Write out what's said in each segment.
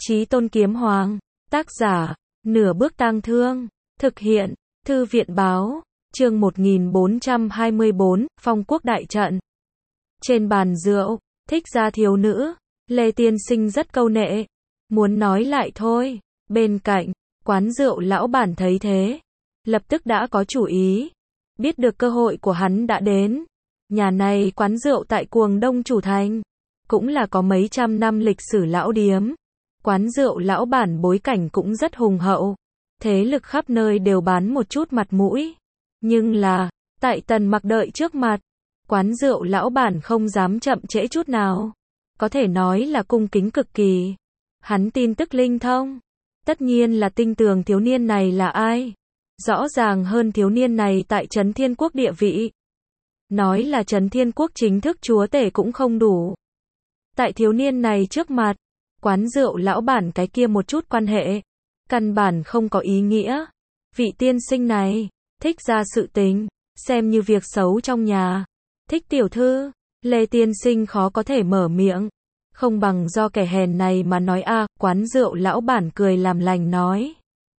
Chí Tôn Kiếm Hoàng, tác giả, Nửa Bước Tang Thương, thực hiện, Thư viện Báo, chương 1424, Phong Quốc Đại Trận. Trên bàn rượu, Thích gia thiếu nữ, Lê Tiên Sinh rất câu nệ, muốn nói lại thôi. Bên cạnh, quán rượu lão bản thấy thế, lập tức đã có chủ ý, biết được cơ hội của hắn đã đến. Nhà này quán rượu tại Cuồng Đông Chủ Thành, cũng là có mấy trăm năm lịch sử lão điếm. Quán rượu lão bản bối cảnh cũng rất hùng hậu, thế lực khắp nơi đều bán một chút mặt mũi. Nhưng là, tại Tần Mặc đợi trước mặt, quán rượu lão bản không dám chậm trễ chút nào, có thể nói là cung kính cực kỳ. Hắn tin tức linh thông, tất nhiên là tinh tường thiếu niên này là ai. Rõ ràng hơn thiếu niên này tại Trấn Thiên Quốc địa vị. Nói là Trấn Thiên Quốc chính thức chúa tể cũng không đủ. Tại thiếu niên này trước mặt, quán rượu lão bản cái kia một chút quan hệ, căn bản không có ý nghĩa. Vị tiên sinh này, Thích ra sự tình, xem như việc xấu trong nhà. Thích tiểu thư, Lê tiên sinh khó có thể mở miệng, không bằng do kẻ hèn này mà nói a. Quán rượu lão bản cười làm lành nói.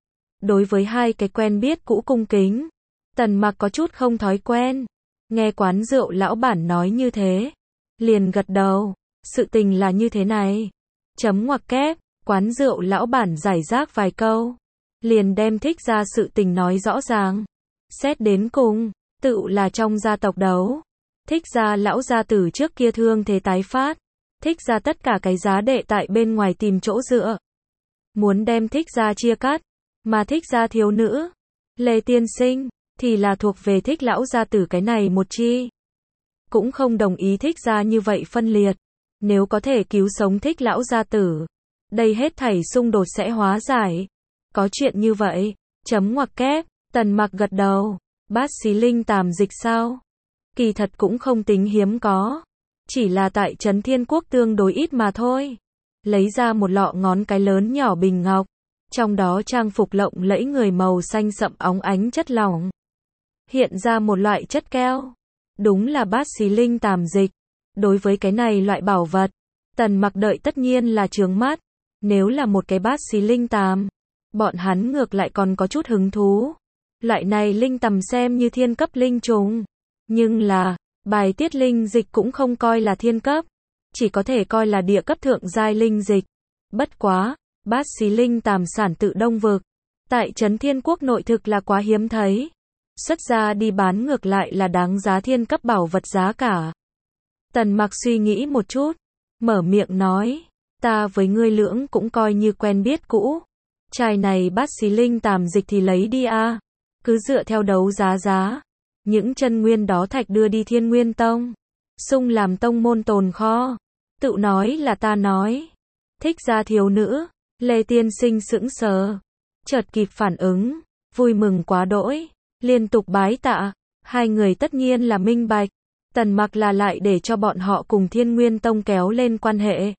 Đối với hai cái quen biết cũ cung kính, Tần Mặc có chút không thói quen. Nghe quán rượu lão bản nói như thế, liền gật đầu. Sự tình là như thế này. Chấm ngoặc kép, quán rượu lão bản giải rác vài câu, liền đem Thích ra sự tình nói rõ ràng. Xét đến cùng, tự là trong gia tộc đấu. Thích ra lão gia tử trước kia thương thế tái phát, Thích ra tất cả cái giá đệ tại bên ngoài tìm chỗ dựa, muốn đem Thích ra chia cắt. Mà Thích ra thiếu nữ, Lê tiên sinh, thì là thuộc về Thích lão gia tử cái này một chi. Cũng không đồng ý Thích ra như vậy phân liệt. Nếu có thể cứu sống Thích lão gia tử, đây hết thảy xung đột sẽ hóa giải. Có chuyện như vậy, chấm ngoặc kép, Tần Mặc gật đầu. Bát xí linh tàm dịch sao? Kỳ thật cũng không tính hiếm có, chỉ là tại Trấn Thiên Quốc tương đối ít mà thôi. Lấy ra một lọ ngón cái lớn nhỏ bình ngọc, trong đó trang phục lộng lẫy người màu xanh sậm óng ánh chất lỏng, hiện ra một loại chất keo. Đúng là bát xí linh tàm dịch. Đối với cái này loại bảo vật, Tần Mặc đợi tất nhiên là trướng mắt. Nếu là một cái bát xí linh tàm, bọn hắn ngược lại còn có chút hứng thú. Loại này linh tầm xem như thiên cấp linh trùng, nhưng là, bài tiết linh dịch cũng không coi là thiên cấp, chỉ có thể coi là địa cấp thượng giai linh dịch. Bất quá, bát xí linh tàm sản tự Đông Vực, tại Trấn Thiên Quốc nội thực là quá hiếm thấy. Xuất ra đi bán ngược lại là đáng giá thiên cấp bảo vật giá cả. Tần Mặc suy nghĩ một chút, mở miệng nói, ta với ngươi lưỡng cũng coi như quen biết cũ. Chai này bát xí linh tàm dịch thì lấy đi a. Cứ dựa theo đấu giá, những chân nguyên đó thạch đưa đi Thiên Nguyên Tông, sung làm tông môn tồn kho. Tự nói là ta nói. Thích gia thiếu nữ, Lê tiên sinh sững sờ, chợt kịp phản ứng, vui mừng quá đỗi, liên tục bái tạ. Hai người tất nhiên là minh bạch, Tần Mặc là lại để cho bọn họ cùng Thiên Nguyên Tông kéo lên quan hệ.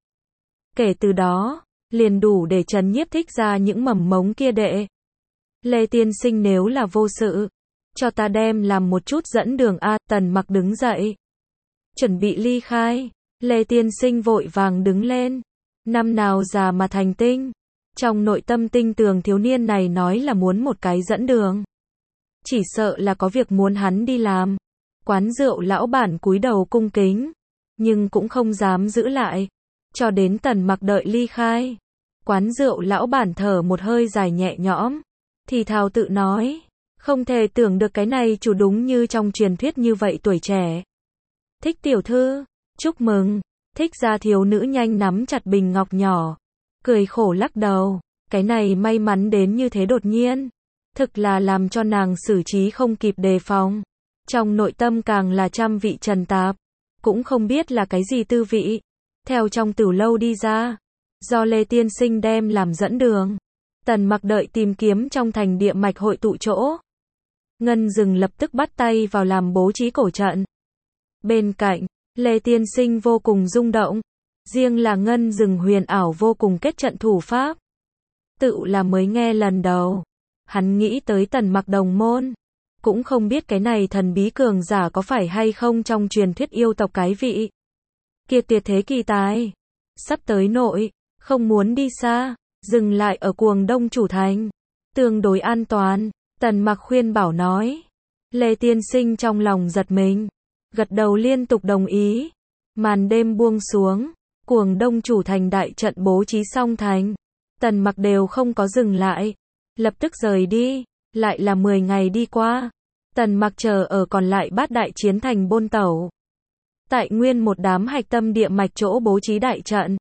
Kể từ đó, liền đủ để trấn nhiếp Thích ra những mầm mống kia đệ. Lê tiên sinh nếu là vô sự, cho ta đem làm một chút dẫn đường a. Tần Mặc đứng dậy, chuẩn bị ly khai. Lê tiên sinh vội vàng đứng lên. Năm nào già mà thành tinh. Trong nội tâm tinh tường thiếu niên này nói là muốn một cái dẫn đường, chỉ sợ là có việc muốn hắn đi làm. Quán rượu lão bản cúi đầu cung kính, nhưng cũng không dám giữ lại. Cho đến Tần Mặc đợi ly khai, quán rượu lão bản thở một hơi dài nhẹ nhõm, thì thào tự nói, không thể tưởng được cái này chủ đúng như trong truyền thuyết như vậy tuổi trẻ. Thích tiểu thư, chúc mừng. Thích gia thiếu nữ nhanh nắm chặt bình ngọc nhỏ, cười khổ lắc đầu, cái này may mắn đến như thế đột nhiên, thực là làm cho nàng xử trí không kịp đề phòng. Trong nội tâm càng là trăm vị trần tạp, cũng không biết là cái gì tư vị. Theo trong tửu lâu đi ra, do Lê tiên sinh đem làm dẫn đường, Tần Mặc đợi tìm kiếm trong thành địa mạch hội tụ chỗ. Ngân Dừng lập tức bắt tay vào làm bố trí cổ trận. Bên cạnh, Lê tiên sinh vô cùng rung động, riêng là Ngân Dừng huyền ảo vô cùng kết trận thủ pháp, tự là mới nghe lần đầu. Hắn nghĩ tới Tần Mặc đồng môn, cũng không biết cái này thần bí cường giả có phải hay không trong truyền thuyết yêu tộc cái vị kia tuyệt thế kỳ tài. Sắp tới nội, không muốn đi xa, dừng lại ở Cuồng Đông chủ thành, tương đối an toàn, Tần Mặc khuyên bảo nói. Lê tiên sinh trong lòng giật mình, gật đầu liên tục đồng ý. Màn đêm buông xuống, Cuồng Đông chủ thành đại trận bố trí xong thành, Tần Mặc đều không có dừng lại, lập tức rời đi. Lại là 10 ngày đi qua, Tần Mặc chờ ở còn lại Bát Đại Chiến thành Bôn Tẩu. Tại nguyên một đám hạch tâm địa mạch chỗ bố trí đại trận.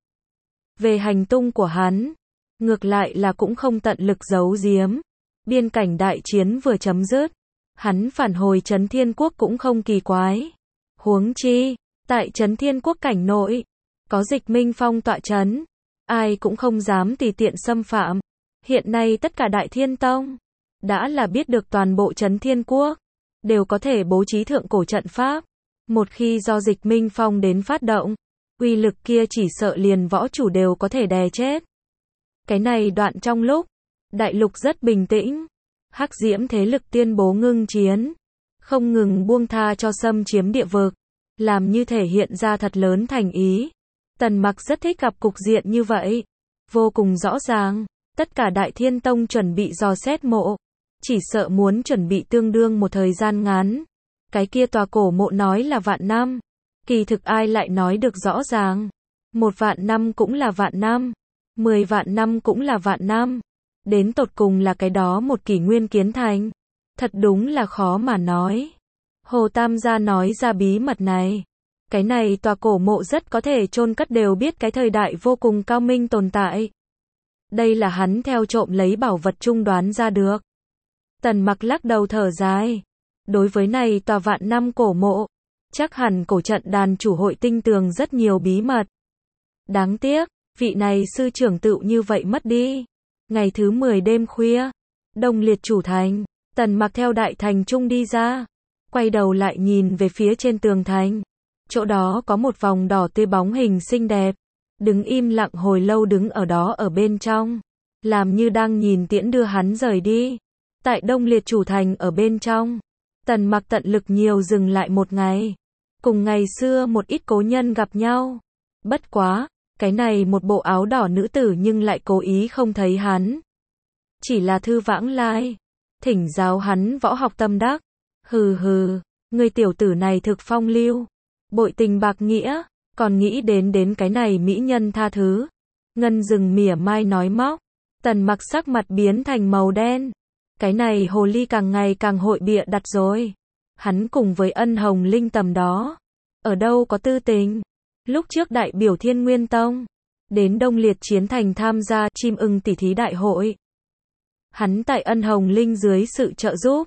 Về hành tung của hắn, ngược lại là cũng không tận lực giấu giếm. Biên cảnh đại chiến vừa chấm dứt, hắn phản hồi Trấn Thiên Quốc cũng không kỳ quái. Huống chi, tại Trấn Thiên Quốc cảnh nội, có Dịch Minh Phong tọa trấn, ai cũng không dám tùy tiện xâm phạm. Hiện nay tất cả Đại Thiên Tông đã là biết được toàn bộ Trấn Thiên Quốc đều có thể bố trí thượng cổ trận pháp. Một khi do Dịch Minh Phong đến phát động, uy lực kia chỉ sợ liền võ chủ đều có thể đè chết. Cái này đoạn trong lúc đại lục rất bình tĩnh, Hắc Diễm thế lực tuyên bố ngưng chiến, không ngừng buông tha cho xâm chiếm địa vực, làm như thể hiện ra thật lớn thành ý. Tần Mặc rất thích gặp cục diện như vậy, vô cùng rõ ràng, tất cả Đại Thiên Tông chuẩn bị dò xét mộ, chỉ sợ muốn chuẩn bị tương đương một thời gian ngắn. Cái kia tòa cổ mộ nói là vạn năm, kỳ thực ai lại nói được rõ ràng. 1 vạn năm cũng là vạn năm, 10 vạn năm cũng là vạn năm. Đến tột cùng là cái đó một kỷ nguyên kiến thành. Thật đúng là khó mà nói. Hồ Tam gia nói ra bí mật này. Cái này tòa cổ mộ rất có thể chôn cất đều biết cái thời đại vô cùng cao minh tồn tại. Đây là hắn theo trộm lấy bảo vật trung đoán ra được. Tần Mặc lắc đầu thở dài. Đối với này tòa vạn năm cổ mộ, chắc hẳn cổ trận đàn chủ hội tinh tường rất nhiều bí mật. Đáng tiếc, vị này sư trưởng tựu như vậy mất đi. Ngày thứ 10 đêm khuya, Đông Liệt chủ thành, Tần Mặc theo đại thành trung đi ra, quay đầu lại nhìn về phía trên tường thành. Chỗ đó có một vòng đỏ tươi bóng hình xinh đẹp, đứng im lặng hồi lâu đứng ở đó ở bên trong, làm như đang nhìn tiễn đưa hắn rời đi. Tại Đông Liệt chủ thành ở bên trong, Tần Mặc tận lực nhiều dừng lại một ngày, cùng ngày xưa một ít cố nhân gặp nhau. Bất quá, cái này một bộ áo đỏ nữ tử nhưng lại cố ý không thấy hắn. Chỉ là thư vãng lai, thỉnh giáo hắn võ học tâm đắc. Hừ hừ, người tiểu tử này thực phong lưu, bội tình bạc nghĩa, còn nghĩ đến cái này mỹ nhân tha thứ. Ngân Dừng mỉa mai nói móc. Tần Mặc sắc mặt biến thành màu đen. Cái này hồ ly càng ngày càng hội bịa đặt rồi. Hắn cùng với Ân Hồng Linh tầm đó, ở đâu có tư tình. Lúc trước đại biểu Thiên Nguyên Tông, đến Đông Liệt Chiến Thành tham gia chim ưng tỷ thí đại hội. Hắn tại Ân Hồng Linh dưới sự trợ giúp,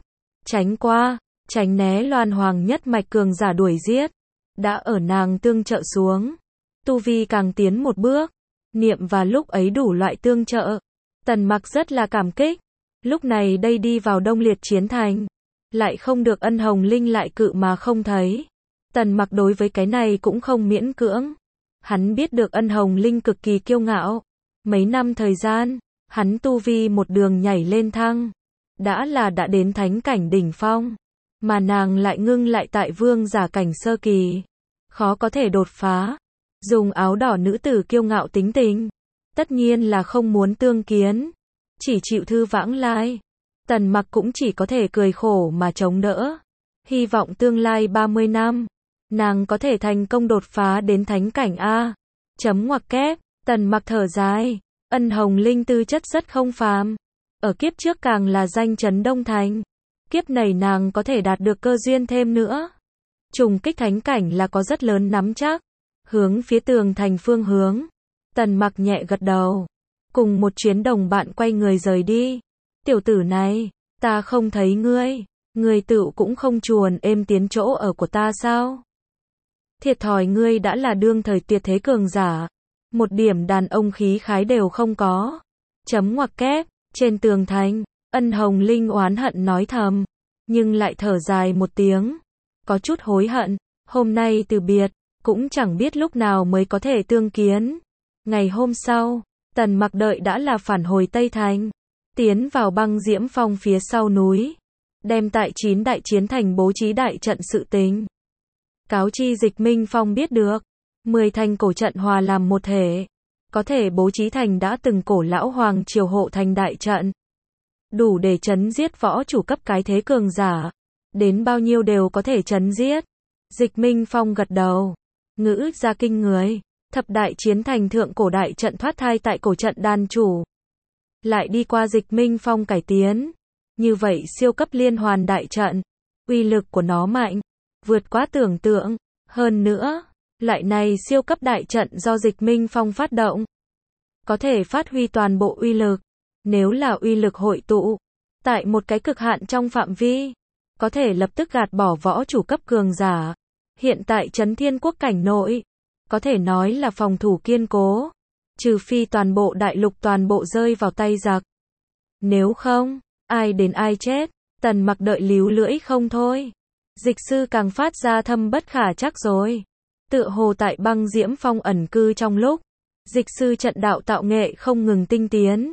tránh né Loan Hoàng nhất mạch cường giả đuổi giết. Đã ở nàng tương trợ xuống, tu vi càng tiến một bước. Niệm và lúc ấy đủ loại tương trợ, Tần Mặc rất là cảm kích. Lúc này đây đi vào Đông Liệt Chiến Thành, lại không được Ân Hồng Linh lại cự mà không thấy. Tần Mặc đối với cái này cũng không miễn cưỡng. Hắn biết được Ân Hồng Linh cực kỳ kiêu ngạo. Mấy năm thời gian, hắn tu vi một đường nhảy lên thăng. Đã đến thánh cảnh đỉnh phong. Mà nàng lại ngưng lại tại vương giả cảnh sơ kỳ. Khó có thể đột phá. Dùng áo đỏ nữ tử kiêu ngạo tính tình. Tất nhiên là không muốn tương kiến. Chỉ chịu thư vãng lai. Tần Mặc cũng chỉ có thể cười khổ mà chống đỡ. Hy vọng tương lai 30 năm, nàng có thể thành công đột phá đến thánh cảnh A. Chấm ngoặc kép, Tần Mặc thở dài. Ân Hồng Linh tư chất rất không phàm. Ở kiếp trước càng là danh chấn Đông Thành. Kiếp này nàng có thể đạt được cơ duyên thêm nữa. Trùng kích thánh cảnh là có rất lớn nắm chắc. Hướng phía tường thành phương hướng. Tần Mặc nhẹ gật đầu. Cùng một chuyến đồng bạn quay người rời đi. Tiểu tử này, ta không thấy ngươi tựu cũng không chuồn êm tiến chỗ ở của ta sao? Thiệt thòi ngươi đã là đương thời tuyệt thế cường giả. Một điểm đàn ông khí khái đều không có. Chấm ngoặc kép, trên tường thành, Ân Hồng Linh oán hận nói thầm. Nhưng lại thở dài một tiếng. Có chút hối hận, hôm nay từ biệt, cũng chẳng biết lúc nào mới có thể tương kiến. Ngày hôm sau, Tần Mặc đợi đã là phản hồi Tây Thành. Tiến vào Băng Diễm Phong phía sau núi. Đem tại 9 đại chiến thành bố trí đại trận sự tình. Cáo chi Dịch Minh Phong biết được. 10 thành cổ trận hòa làm một thể. có thể bố trí thành đã từng cổ lão hoàng triều hộ thành đại trận. Đủ để trấn giết võ chủ cấp cái thế cường giả. Đến bao nhiêu đều có thể trấn giết. Dịch Minh Phong gật đầu. Ngữ ra kinh người. Thập đại chiến thành thượng cổ đại trận thoát thai tại cổ trận đan chủ. Lại đi qua Dịch Minh Phong cải tiến. Như vậy siêu cấp liên hoàn đại trận. Uy lực của nó mạnh. Vượt quá tưởng tượng. Hơn nữa, lại này siêu cấp đại trận do Dịch Minh Phong phát động. Có thể phát huy toàn bộ uy lực. Nếu là uy lực hội tụ. Tại một cái cực hạn trong phạm vi. Có thể lập tức gạt bỏ võ chủ cấp cường giả. Hiện tại Chấn Thiên Quốc cảnh nội. Có thể nói là phòng thủ kiên cố. Trừ phi toàn bộ đại lục toàn bộ rơi vào tay giặc. Nếu không, ai đến ai chết. Tần Mặc đợi líu lưỡi không thôi. Dịch sư càng phát ra thâm bất khả trắc rồi. Tựa hồ tại Băng Diễm Phong ẩn cư trong lúc. Dịch sư trận đạo tạo nghệ không ngừng tinh tiến.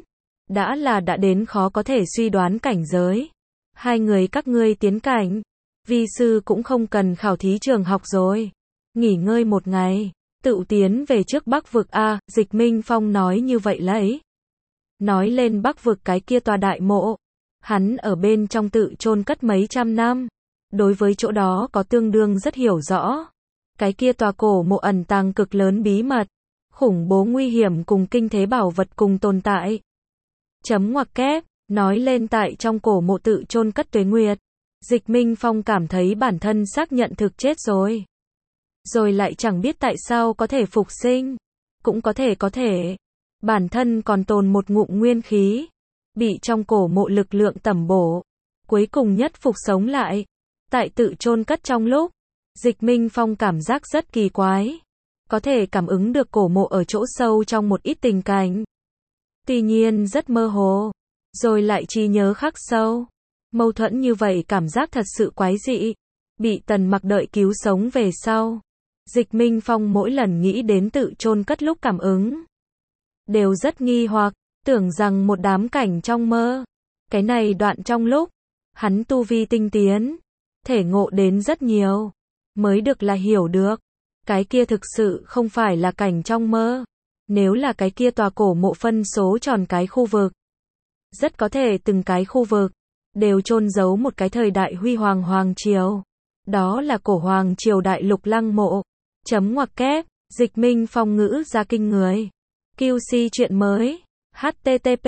Đã đến khó có thể suy đoán cảnh giới. Hai người các ngươi tiến cảnh. Vi sư cũng không cần khảo thí trường học rồi. Nghỉ ngơi một ngày. Tự tiến về trước Bắc vực a. Dịch Minh Phong nói như vậy lấy. Nói lên Bắc vực cái kia tòa đại mộ. Hắn ở bên trong tự chôn cất mấy trăm năm. Đối với chỗ đó có tương đương rất hiểu rõ. Cái kia tòa cổ mộ ẩn tàng cực lớn bí mật. Khủng bố nguy hiểm cùng kinh thế bảo vật cùng tồn tại. Chấm ngoặc kép. Nói lên tại trong cổ mộ tự chôn cất tuế nguyệt. Dịch Minh Phong cảm thấy bản thân xác nhận thực chết rồi. Rồi lại chẳng biết tại sao có thể phục sinh. Cũng có thể. Bản thân còn tồn một ngụm nguyên khí. Bị trong cổ mộ lực lượng tẩm bổ. Cuối cùng nhất phục sống lại. Tại tự chôn cất trong lúc. Dịch Minh Phong cảm giác rất kỳ quái. Có thể cảm ứng được cổ mộ ở chỗ sâu trong một ít tình cảnh. Tuy nhiên rất mơ hồ. Rồi lại trí nhớ khắc sâu. Mâu thuẫn như vậy cảm giác thật sự quái dị. Bị Tần Mặc đợi cứu sống về sau. Dịch Minh Phong mỗi lần nghĩ đến tự chôn cất lúc cảm ứng. Đều rất nghi hoặc. Tưởng rằng một đám cảnh trong mơ. Cái này đoạn trong lúc. Hắn tu vi tinh tiến. Thể ngộ đến rất nhiều. Mới được là hiểu được. Cái kia thực sự không phải là cảnh trong mơ. Nếu là cái kia tòa cổ mộ phân số tròn cái khu vực. Rất có thể từng cái khu vực. Đều chôn giấu một cái thời đại huy hoàng hoàng triều. Đó là cổ hoàng triều đại lục lăng mộ. Chấm ngoặc kép. Dịch Minh Phong ngữ ra kinh người. QC chuyện mới. http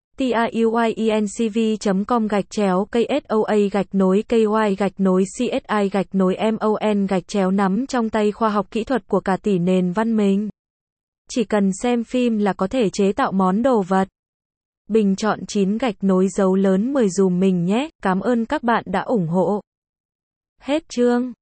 tiuyencv.com/KSOA-KY-CSI-MON-nắm trong tay khoa học kỹ thuật của cả tỷ nền văn minh. Chỉ cần xem phim là có thể chế tạo món đồ vật. Bình chọn 9 dấu lớn 10 dùm mình nhé. Cảm ơn các bạn đã ủng hộ. Hết chương.